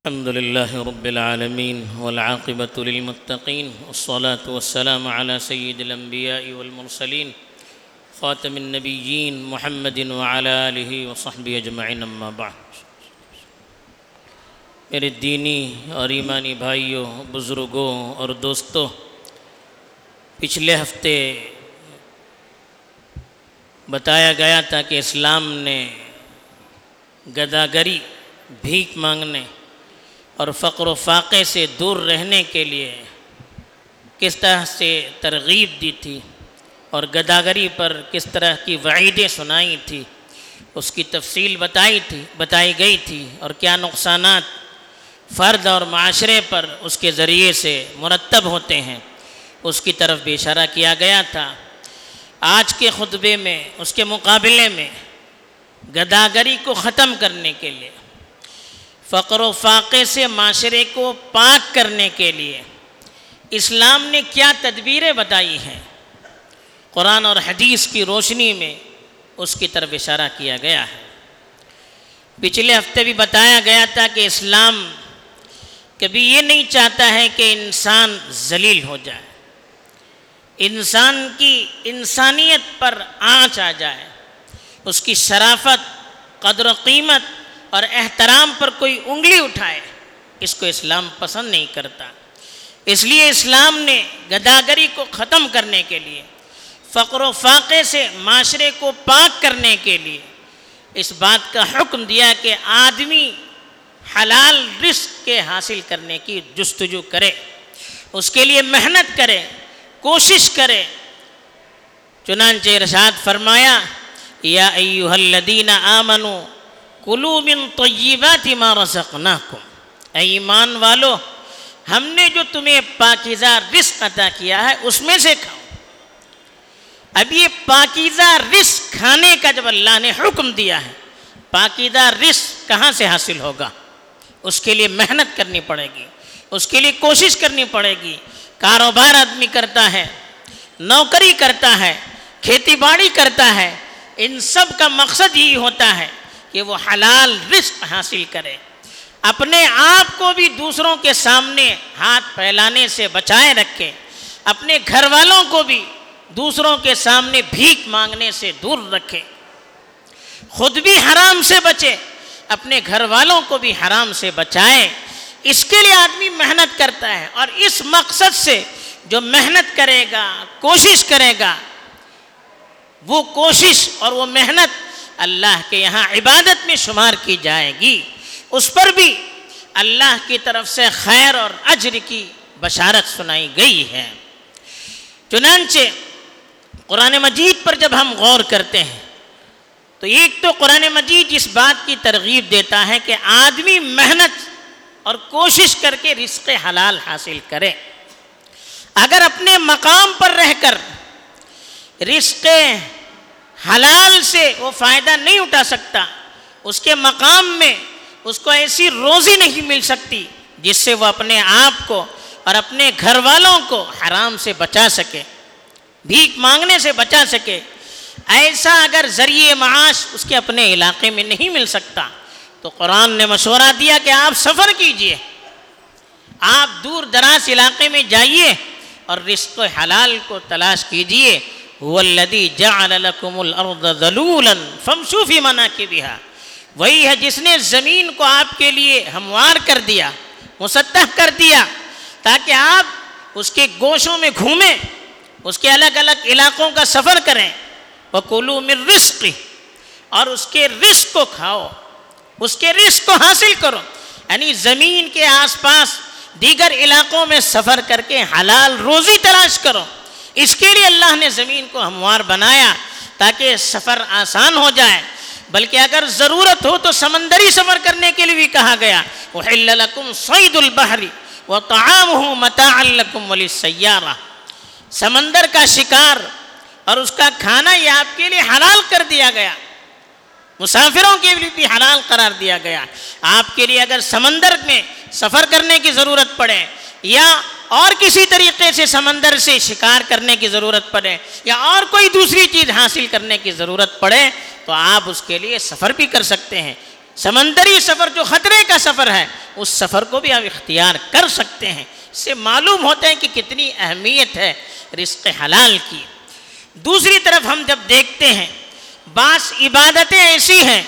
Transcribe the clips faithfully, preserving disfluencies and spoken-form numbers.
الحمد لله رب العالمين والعاقبة للمتقين والصلاة والسلام على سيد الأنبياء والمرسلين خاتم النبيين محمد وعلى آله وصحبه أجمعين أما بعد. میرے دینی اور ایمانی بھائیوں، بزرگوں اور دوستوں، پچھلے ہفتے بتایا گیا تھا کہ اسلام نے گداگری، بھیک مانگنے اور فقر و فاقے سے دور رہنے کے لیے کس طرح سے ترغیب دی تھی اور گداگری پر کس طرح کی وعیدیں سنائی تھی، اس کی تفصیل بتائی تھی بتائی گئی تھی اور کیا نقصانات فرد اور معاشرے پر اس کے ذریعے سے مرتب ہوتے ہیں، اس کی طرف بھی اشارہ کیا گیا تھا. آج کے خطبے میں اس کے مقابلے میں گداگری کو ختم کرنے کے لیے، فقر و فاقے سے معاشرے کو پاک کرنے کے لیے اسلام نے کیا تدبیریں بتائی ہیں، قرآن اور حدیث کی روشنی میں اس کی طرف اشارہ کیا گیا ہے. پچھلے ہفتے بھی بتایا گیا تھا کہ اسلام کبھی یہ نہیں چاہتا ہے کہ انسان ذلیل ہو جائے، انسان کی انسانیت پر آنچ آ جائے، اس کی شرافت، قدر و قیمت اور احترام پر کوئی انگلی اٹھائے، اس کو اسلام پسند نہیں کرتا. اس لیے اسلام نے گداگری کو ختم کرنے کے لیے، فقر و فاقے سے معاشرے کو پاک کرنے کے لیے اس بات کا حکم دیا کہ آدمی حلال رزق کے حاصل کرنے کی جستجو کرے، اس کے لیے محنت کرے، کوشش کرے. چنانچہ ارشاد فرمایا، یا ایھا الذین آمنوا کلوا من طیبات ما رزقناکم، اے ایمان والو، ہم نے جو تمہیں پاکیزہ رزق عطا کیا ہے اس میں سے کھاؤ. اب یہ پاکیزہ رزق کھانے کا جب اللہ نے حکم دیا ہے، پاکیزہ رزق کہاں سے حاصل ہوگا؟ اس کے لیے محنت کرنی پڑے گی، اس کے لیے کوشش کرنی پڑے گی. کاروبار آدمی کرتا ہے، نوکری کرتا ہے، کھیتی باڑی کرتا ہے، ان سب کا مقصد یہی ہوتا ہے کہ وہ حلال رزق حاصل کرے، اپنے آپ کو بھی دوسروں کے سامنے ہاتھ پھیلانے سے بچائے رکھے، اپنے گھر والوں کو بھی دوسروں کے سامنے بھیک مانگنے سے دور رکھے، خود بھی حرام سے بچے، اپنے گھر والوں کو بھی حرام سے بچائے. اس کے لیے آدمی محنت کرتا ہے، اور اس مقصد سے جو محنت کرے گا، کوشش کرے گا، وہ کوشش اور وہ محنت اللہ کے یہاں عبادت میں شمار کی جائے گی. اس پر بھی اللہ کی طرف سے خیر اور اجر کی بشارت سنائی گئی ہے. چنانچہ قرآن مجید پر جب ہم غور کرتے ہیں تو ایک تو قرآن مجید اس بات کی ترغیب دیتا ہے کہ آدمی محنت اور کوشش کر کے رزق حلال حاصل کرے. اگر اپنے مقام پر رہ کر رزق حلال سے وہ فائدہ نہیں اٹھا سکتا، اس کے مقام میں اس کو ایسی روزی نہیں مل سکتی جس سے وہ اپنے آپ کو اور اپنے گھر والوں کو حرام سے بچا سکے، بھیک مانگنے سے بچا سکے، ایسا اگر ذریعہ معاش اس کے اپنے علاقے میں نہیں مل سکتا تو قرآن نے مشورہ دیا کہ آپ سفر کیجئے، آپ دور دراز علاقے میں جائیے اور رزق حلال کو تلاش کیجئے. هو الذی جعل لکم الارض ذلولا فامشوا فی مناکبها، وہی ہے جس نے زمین کو آپ کے لیے ہموار کر دیا، مسطح کر دیا، تاکہ آپ اس کے گوشوں میں گھومیں، اس کے الگ الگ علاقوں کا سفر کریں. وَكُلُوا مِن رِزْقِهِ، اور اس کے رزق کو کھاؤ، اس کے رزق کو حاصل کرو. یعنی زمین کے آس پاس دیگر علاقوں میں سفر کر کے حلال روزی تلاش کرو. اس کے لیے اللہ نے زمین کو ہموار بنایا تاکہ سفر آسان ہو جائے. بلکہ اگر ضرورت ہو تو سمندری سفر کرنے کے لیے بھی کہا گیا، أُحِلَّ لَكُمْ صَيْدُ الْبَحْرِ وَطَعَامُهُ مَتَاعًا لَكُمْ وَلِلسَّيَّارَةِ، سمندر کا شکار اور اس کا کھانا یہ آپ کے لیے حلال کر دیا گیا، مسافروں کے لیے بھی حلال قرار دیا گیا. آپ کے لیے اگر سمندر میں سفر کرنے کی ضرورت پڑے یا اور کسی طریقے سے سمندر سے شکار کرنے کی ضرورت پڑے یا اور کوئی دوسری چیز حاصل کرنے کی ضرورت پڑے تو آپ اس کے لیے سفر بھی کر سکتے ہیں. سمندری سفر جو خطرے کا سفر ہے اس سفر کو بھی آپ اختیار کر سکتے ہیں۔ اس سے معلوم ہوتا ہے کہ کتنی اہمیت ہے رزق حلال کی۔ دوسری طرف ہم جب دیکھتے ہیں بعض عبادتیں ایسی ہیں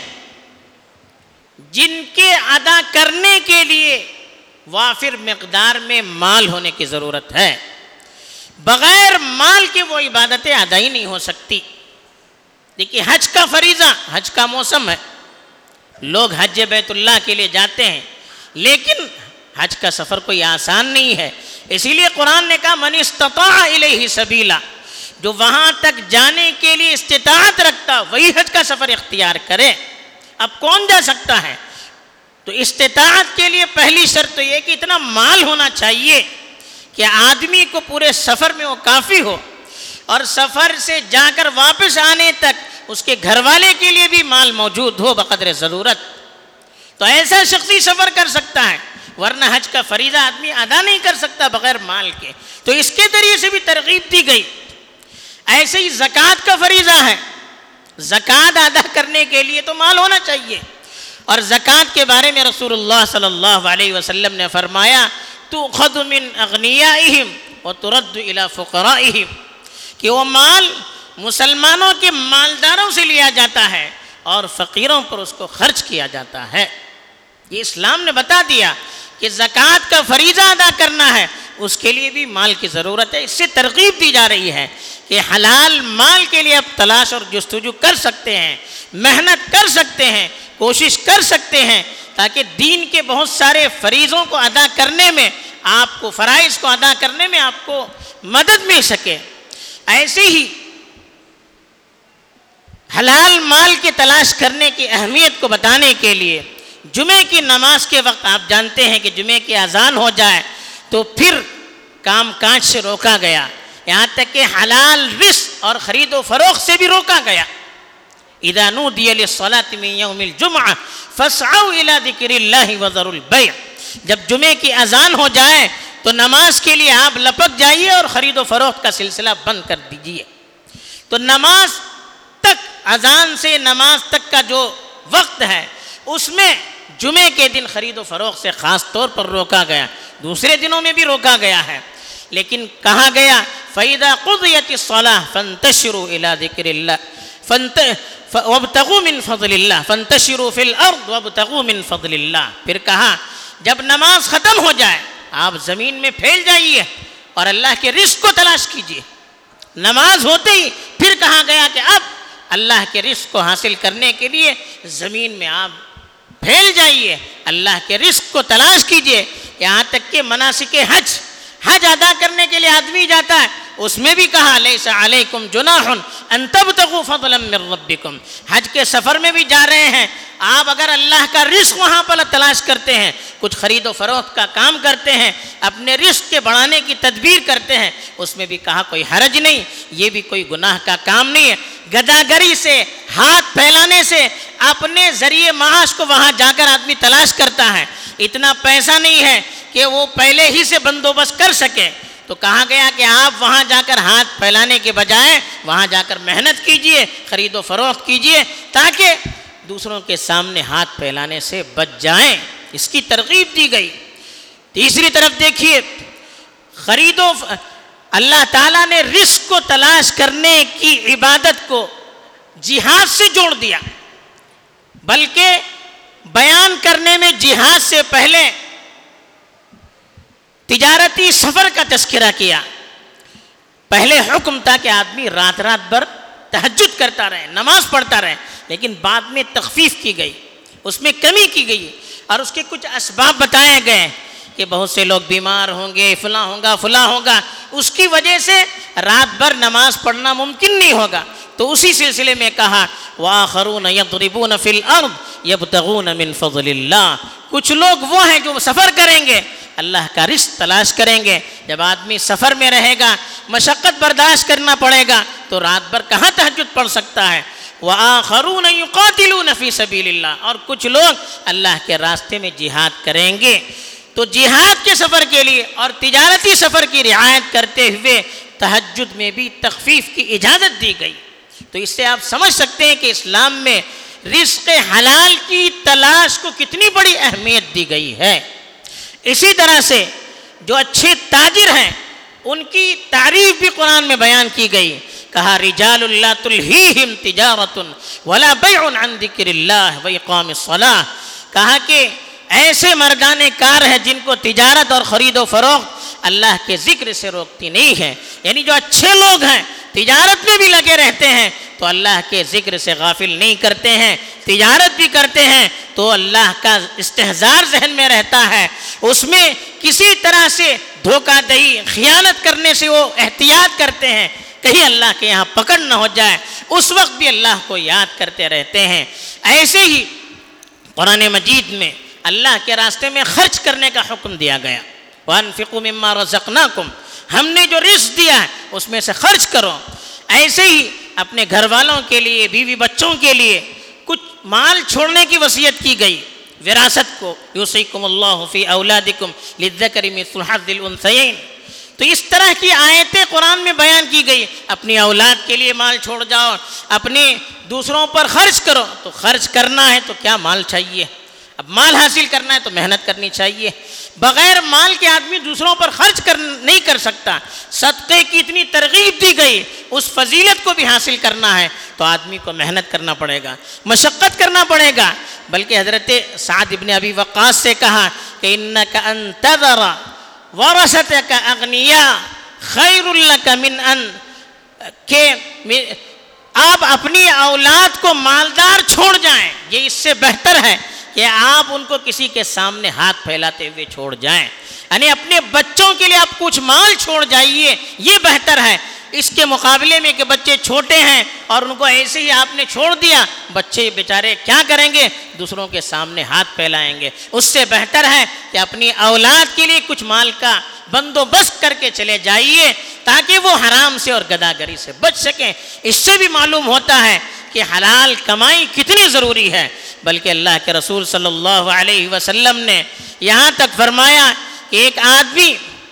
جن کے ادا کرنے کے لیے وافر مقدار میں مال ہونے کی ضرورت ہے، بغیر مال کے وہ عبادتیں ادا ہی نہیں ہو سکتی۔ دیکھیے حج کا فریضہ، حج کا موسم ہے، لوگ حج بیت اللہ کے لیے جاتے ہیں، لیکن حج کا سفر کوئی آسان نہیں ہے۔ اسی لیے قرآن نے کہا من استطاع الیہ سبیلا، جو وہاں تک جانے کے لیے استطاعت رکھتا وہی حج کا سفر اختیار کرے۔ اب کون جا سکتا ہے؟ تو استطاعت کے لیے پہلی شرط تو یہ کہ اتنا مال ہونا چاہیے کہ آدمی کو پورے سفر میں وہ کافی ہو، اور سفر سے جا کر واپس آنے تک اس کے گھر والے کے لیے بھی مال موجود ہو بقدر ضرورت، تو ایسا شخصی سفر کر سکتا ہے، ورنہ حج کا فریضہ آدمی ادا نہیں کر سکتا بغیر مال کے۔ تو اس کے ذریعے سے بھی ترغیب دی گئی۔ ایسے ہی زکوٰۃ کا فریضہ ہے، زکوٰۃ ادا کرنے کے لیے تو مال ہونا چاہیے، اور زکوٰۃ کے بارے میں رسول اللہ صلی اللہ علیہ وسلم نے فرمایا تؤخذ من اغنیائہم وترد الی فقرائہم، کہ وہ مال مسلمانوں کے مالداروں سے لیا جاتا ہے اور فقیروں پر اس کو خرچ کیا جاتا ہے۔ یہ اسلام نے بتا دیا کہ زکوٰۃ کا فریضہ ادا کرنا ہے، اس کے لیے بھی مال کی ضرورت ہے۔ اس سے ترغیب دی جا رہی ہے کہ حلال مال کے لیے آپ تلاش اور جستجو کر سکتے ہیں، محنت کر سکتے ہیں، کوشش کر سکتے ہیں، تاکہ دین کے بہت سارے فریضوں کو ادا کرنے میں آپ کو، فرائض کو ادا کرنے میں آپ کو مدد مل سکے۔ ایسے ہی حلال مال کی تلاش کرنے کی اہمیت کو بتانے کے لیے جمعے کی نماز کے وقت آپ جانتے ہیں کہ جمعے کی اذان ہو جائے تو پھر کام کاج سے روکا گیا، یہاں تک کہ حلال رزق اور خرید و فروخت سے بھی روکا گیا۔ اذا نودی للصلاة من یوم الجمعہ فاسعوا الی ذکر اللہ وذروا البیع، جب جمعے کی اذان ہو جائے تو نماز کے لیے آپ لپک جائیے اور خرید و فروخت کا سلسلہ بند کر دیجیے۔ تو نماز تک، اذان سے نماز تک کا جو وقت ہے اس میں جمعے کے دن خرید و فروخت سے خاص طور پر روکا گیا، دوسرے دنوں میں بھی روکا گیا ہے، لیکن کہا گیا فَإِذَا قُضِيَتِ الصَّلَاةُ فَانْتَشِرُوا إِلَىٰ ذِكْرِ اللَّهِ وَابْتَغُوا مِنْ فَضْلِ اللَّهِ فَانْتَشِرُوا فِي الْأَرْضِ وَابْتَغُوا مِنْ فَضْلِ اللَّهِ۔ پھر کہا جب نماز ختم ہو جائے آپ زمین میں پھیل جائیے اور اللہ کے رزق کو تلاش کیجیے۔ نماز ہوتے ہی پھر کہا گیا کہ اب اللہ کے رزق کو حاصل کرنے کے لیے زمین میں آپ پھیل جائیے، اللہ کے رزق کو تلاش کیجیے۔ یہاں تک کہ مناسک حج حج ادا کرنے کے لیے آدمی جاتا ہے، اس میں بھی کہا لیس علیکم جناح ان تبتغوا فضلا من ربکم، حج کے سفر میں بھی جا رہے ہیں آپ، اگر اللہ کا رزق وہاں پر تلاش کرتے ہیں، کچھ خرید و فروخت کا کام کرتے ہیں، اپنے رزق کے بڑھانے کی تدبیر کرتے ہیں، اس میں بھی کہا کوئی حرج نہیں، یہ بھی کوئی گناہ کا کام نہیں ہے۔ گداگری سے، ہاتھ پھیلانے سے اپنے ذریعے معاش کو وہاں جا کر آدمی تلاش کرتا ہے، اتنا پیسہ نہیں ہے کہ وہ پہلے ہی سے بندوبست کر سکے، تو کہا گیا کہ آپ وہاں جا کر ہاتھ پھیلانے کے بجائے وہاں جا کر محنت کیجئے، خرید و فروخت کیجئے، تاکہ دوسروں کے سامنے ہاتھ پھیلانے سے بچ جائیں۔ اس کی ترغیب دی گئی۔ تیسری طرف دیکھیے، خرید و اللہ تعالیٰ نے رزق کو تلاش کرنے کی عبادت کو جہاد سے جوڑ دیا، بلکہ بیان کرنے میں جہاد سے پہلے تجارتی سفر کا تذکرہ کیا۔ پہلے حکم تھا کہ آدمی رات رات بھر تہجد کرتا رہے، نماز پڑھتا رہے، لیکن بعد میں تخفیف کی گئی، اس میں کمی کی گئی، اور اس کے کچھ اسباب بتائے گئے کہ بہت سے لوگ بیمار ہوں گے، فلاں ہوگا فلاں ہوگا، اس کی وجہ سے رات بھر نماز پڑھنا ممکن نہیں ہوگا۔ تو اسی سلسلے میں کہا وَآخَرُونَ يَضْرِبُونَ فِي الْأَرْضِ يَبْتَغُونَ مِنْ فَضْلِ اللَّهِ، کچھ لوگ وہ ہیں جو سفر کریں گے، اللہ کا رزق تلاش کریں گے۔ جب آدمی سفر میں رہے گا، مشقت برداشت کرنا پڑے گا، تو رات بھر کہاں تہجد پڑھ سکتا ہے۔ وَآخَرُونَ يُقَاتِلُونَ فِي سَبِيلِ اللَّهِ، اور کچھ لوگ اللہ کے راستے میں جہاد کریں گے۔ تو جہاد کے سفر کے لیے اور تجارتی سفر کی رعایت کرتے ہوئے تہجد میں بھی تخفیف کی اجازت دی گئی۔ تو اس سے آپ سمجھ سکتے ہیں کہ اسلام میں رزق حلال کی تلاش کو کتنی بڑی اہمیت دی گئی ہے۔ اسی طرح سے جو اچھے تاجر ہیں ان کی تعریف بھی قرآن میں بیان کی گئی، کہا رجال لا تلہیہم تجارت ولا بیع عن ذکر اللہ واقام الصلاۃ، کہا کہ ایسے مردان کار ہیں جن کو تجارت اور خرید و فروخت اللہ کے ذکر سے روکتی نہیں ہے۔ یعنی جو اچھے لوگ ہیں تجارت میں بھی لگے رہتے ہیں تو اللہ کے ذکر سے غافل نہیں کرتے ہیں، تجارت بھی کرتے ہیں تو اللہ کا استحضار ذہن میں رہتا ہے، اس میں کسی طرح سے دھوکہ دہی خیانت کرنے سے وہ احتیاط کرتے ہیں کہیں اللہ کے یہاں پکڑ نہ ہو جائے، اس وقت بھی اللہ کو یاد کرتے رہتے ہیں۔ ایسے ہی قرآن مجید میں اللہ کے راستے میں خرچ کرنے کا حکم دیا گیا، وَأَنفِقُوا مِمَّا رَزَقْنَاكُمْ، ہم نے جو رزق دیا ہے اس میں سے خرچ کرو۔ ایسے ہی اپنے گھر والوں کے لیے، بیوی بچوں کے لیے کچھ مال چھوڑنے کی وصیت کی گئی، وراثت کو، یوصیکم اللہ فی اولادکم للذکر مثل حظ الانثیین۔ تو اس طرح کی آیتیں قرآن میں بیان کی گئی، اپنی اولاد کے لیے مال چھوڑ جاؤ، اپنے دوسروں پر خرچ کرو۔ تو خرچ کرنا ہے تو کیا مال چاہیے، اب مال حاصل کرنا ہے تو محنت کرنی چاہیے، بغیر مال کے آدمی دوسروں پر خرچ کر نہیں کر سکتا۔ صدقے کی اتنی ترغیب دی گئی، اس فضیلت کو بھی حاصل کرنا ہے تو آدمی کو محنت کرنا پڑے گا، مشقت کرنا پڑے گا۔ بلکہ حضرت سعد ابن ابی وقاص سے کہا کہ انک ان تذر ورثتک اغنیاء خیر لک من ان، کہ آپ اپنی اولاد کو مالدار چھوڑ جائیں، یہ اس سے بہتر ہے کہ آپ ان کو کسی کے سامنے ہاتھ پھیلاتے ہوئے چھوڑ جائیں۔ یعنی اپنے بچوں کے لیے آپ کچھ مال چھوڑ جائیے، یہ بہتر ہے، اس کے مقابلے میں کہ بچے چھوٹے ہیں اور ان کو ایسے ہی آپ نے چھوڑ دیا، بچے بیچارے کیا کریں گے، دوسروں کے سامنے ہاتھ پھیلائیں گے۔ اس سے بہتر ہے کہ اپنی اولاد کے لیے کچھ مال کا بندوبست کر کے چلے جائیے تاکہ وہ حرام سے اور گداگری سے بچ سکیں۔ اس سے بھی معلوم ہوتا ہے کہ حلال کمائی کتنی ضروری ہے۔ بلکہ اللہ کے رسول صلی اللہ علیہ وسلم نے یہاں تک فرمایا کہ ایک آدمی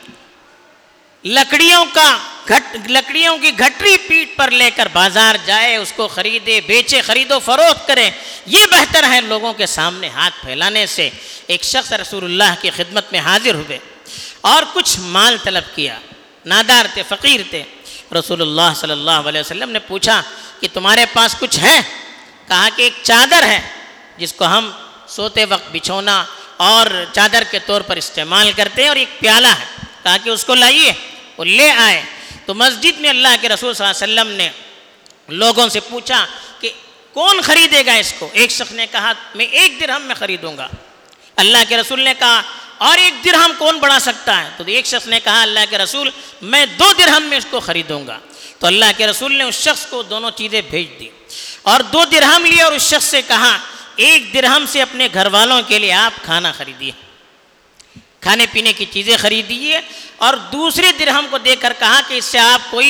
لکڑیوں کا گھٹ لکڑیوں کی گھٹری پیٹھ پر لے کر بازار جائے، اس کو خریدے بیچے، خرید و فروخت کرے، یہ بہتر ہے لوگوں کے سامنے ہاتھ پھیلانے سے۔ ایک شخص رسول اللہ کی خدمت میں حاضر ہوئے اور کچھ مال طلب کیا، نادار تھے، فقیر تھے۔ رسول اللہ صلی اللہ علیہ وسلم نے پوچھا کہ تمہارے پاس کچھ ہے؟ کہا کہ ایک چادر ہے جس کو ہم سوتے وقت بچھونا اور چادر کے طور پر استعمال کرتے ہیں، اور ایک پیالہ ہے، کہا کہ اس کو لائیے۔ وہ لے آئے تو مسجد میں اللہ کے رسول صلی اللہ علیہ وسلم نے لوگوں سے پوچھا کہ کون خریدے گا اس کو؟ ایک شخص نے کہا میں ایک درہم میں خریدوں گا۔ اللہ کے رسول نے کہا اور ایک درہم کون بڑھا سکتا ہے؟ تو ایک شخص نے کہا اللہ کے رسول میں دو درہم میں اس کو خریدوں گا۔ تو اللہ کے رسول نے اس شخص کو دونوں چیزیں بھیج دی اور دو درہم لیے اور اس شخص سے کہا ایک درہم سے اپنے گھر والوں کے لیے آپ کھانا خریدیے، کھانے پینے کی چیزیں خریدیے، اور دوسرے درہم کو دے کر کہا کہ اس سے آپ کوئی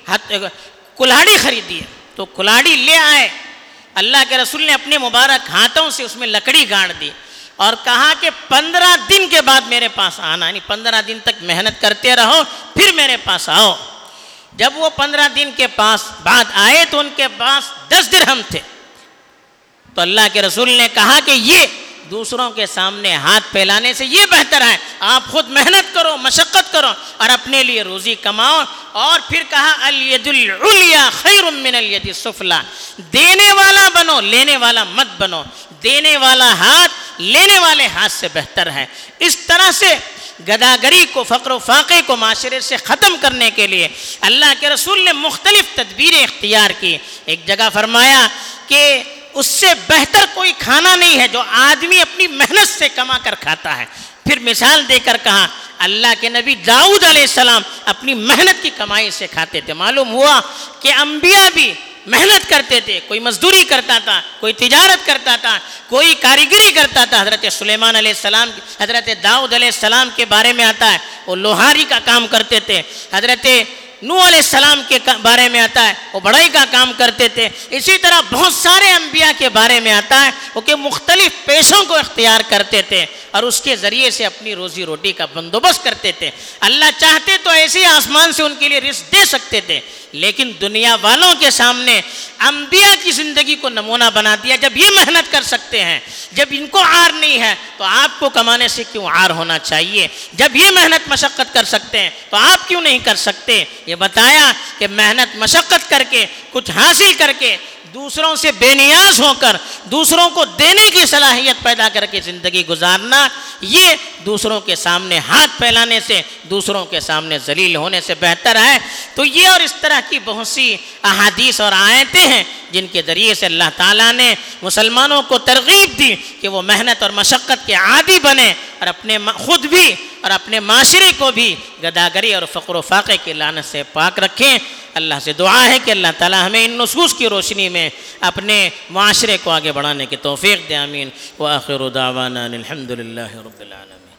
کلاڑی خریدیے۔ تو کلاڑی لے آئے، اللہ کے رسول نے اپنے مبارک ہاتھوں سے اس میں لکڑی گاڑ دی اور کہا کہ پندرہ دن کے بعد میرے پاس آنا، یعنی پندرہ دن تک محنت کرتے رہو پھر میرے پاس آؤ۔ جب وہ پندرہ دن کے پاس بعد آئے تو ان کے پاس دس درہم تھے۔ تو اللہ کے رسول نے کہا کہ یہ دوسروں کے سامنے ہاتھ پھیلانے سے یہ بہتر ہے آپ خود محنت کرو، مشقت کرو اور اپنے لیے روزی کماؤ۔ اور پھر کہا الید العلیٰ خیر من الید السفلیٰ، دینے والا بنو، لینے والا مت بنو، دینے والا ہاتھ لینے والے ہاتھ سے بہتر ہے۔ اس طرح سے گداگری کو، فقر و فاقے کو معاشرے سے ختم کرنے کے لیے اللہ کے رسول نے مختلف تدبیریں اختیار کی۔ ایک جگہ فرمایا کہ اس سے بہتر کوئی کھانا نہیں ہے جو آدمی اپنی محنت سے کما کر کھاتا ہے۔ پھر مثال دے کر کہا اللہ کے نبی داؤد علیہ السلام اپنی محنت کی کمائی سے کھاتے تھے۔ معلوم ہوا کہ انبیاء بھی محنت کرتے تھے، کوئی مزدوری کرتا تھا، کوئی تجارت کرتا تھا، کوئی کاریگری کرتا تھا۔ حضرت سلیمان علیہ السلام، حضرت داؤد علیہ السلام کے بارے میں آتا ہے وہ لوہاری کا کام کرتے تھے۔ حضرت نوح علیہ السلام کے بارے میں آتا ہے وہ بڑھائی کا کام کرتے تھے۔ اسی طرح بہت سارے انبیاء کے بارے میں آتا ہے وہ کہ مختلف پیشوں کو اختیار کرتے تھے اور اس کے ذریعے سے اپنی روزی روٹی کا بندوبست کرتے تھے۔ اللہ چاہتے چاہتے تو ایسے آسمان سے ان کے لیے رزق دے سکتے تھے، لیکن دنیا والوں کے سامنے انبیاء کی زندگی کو نمونہ بنا دیا۔ جب یہ محنت کر سکتے ہیں، جب ان کو عار نہیں ہے، تو آپ کو کمانے سے کیوں عار ہونا چاہیے؟ جب یہ محنت مشقت کر سکتے ہیں تو آپ کیوں نہیں کر سکتے؟ یہ بتایا کہ محنت مشقت کر کے کچھ حاصل کر کے دوسروں سے بے نیاز ہو کر دوسروں کو دینے کی صلاحیت پیدا کر کے زندگی گزارنا، یہ دوسروں کے سامنے ہاتھ پھیلانے سے، دوسروں کے سامنے ذلیل ہونے سے بہتر ہے۔ تو یہ اور اس طرح کی بہت سی احادیث اور آیتیں ہیں جن کے ذریعے سے اللہ تعالیٰ نے مسلمانوں کو ترغیب دی کہ وہ محنت اور مشقت کے عادی بنیں اور اپنے خود بھی اور اپنے معاشرے کو بھی گداگری اور فقر و فاقے کی لعنت سے پاک رکھیں۔ اللہ سے دعا ہے کہ اللہ تعالیٰ ہمیں ان نصوص کی روشنی میں اپنے معاشرے کو آگے بڑھانے کی توفیق دے، آمین۔ وآخر دعوانا الحمد للہ رب العالمین۔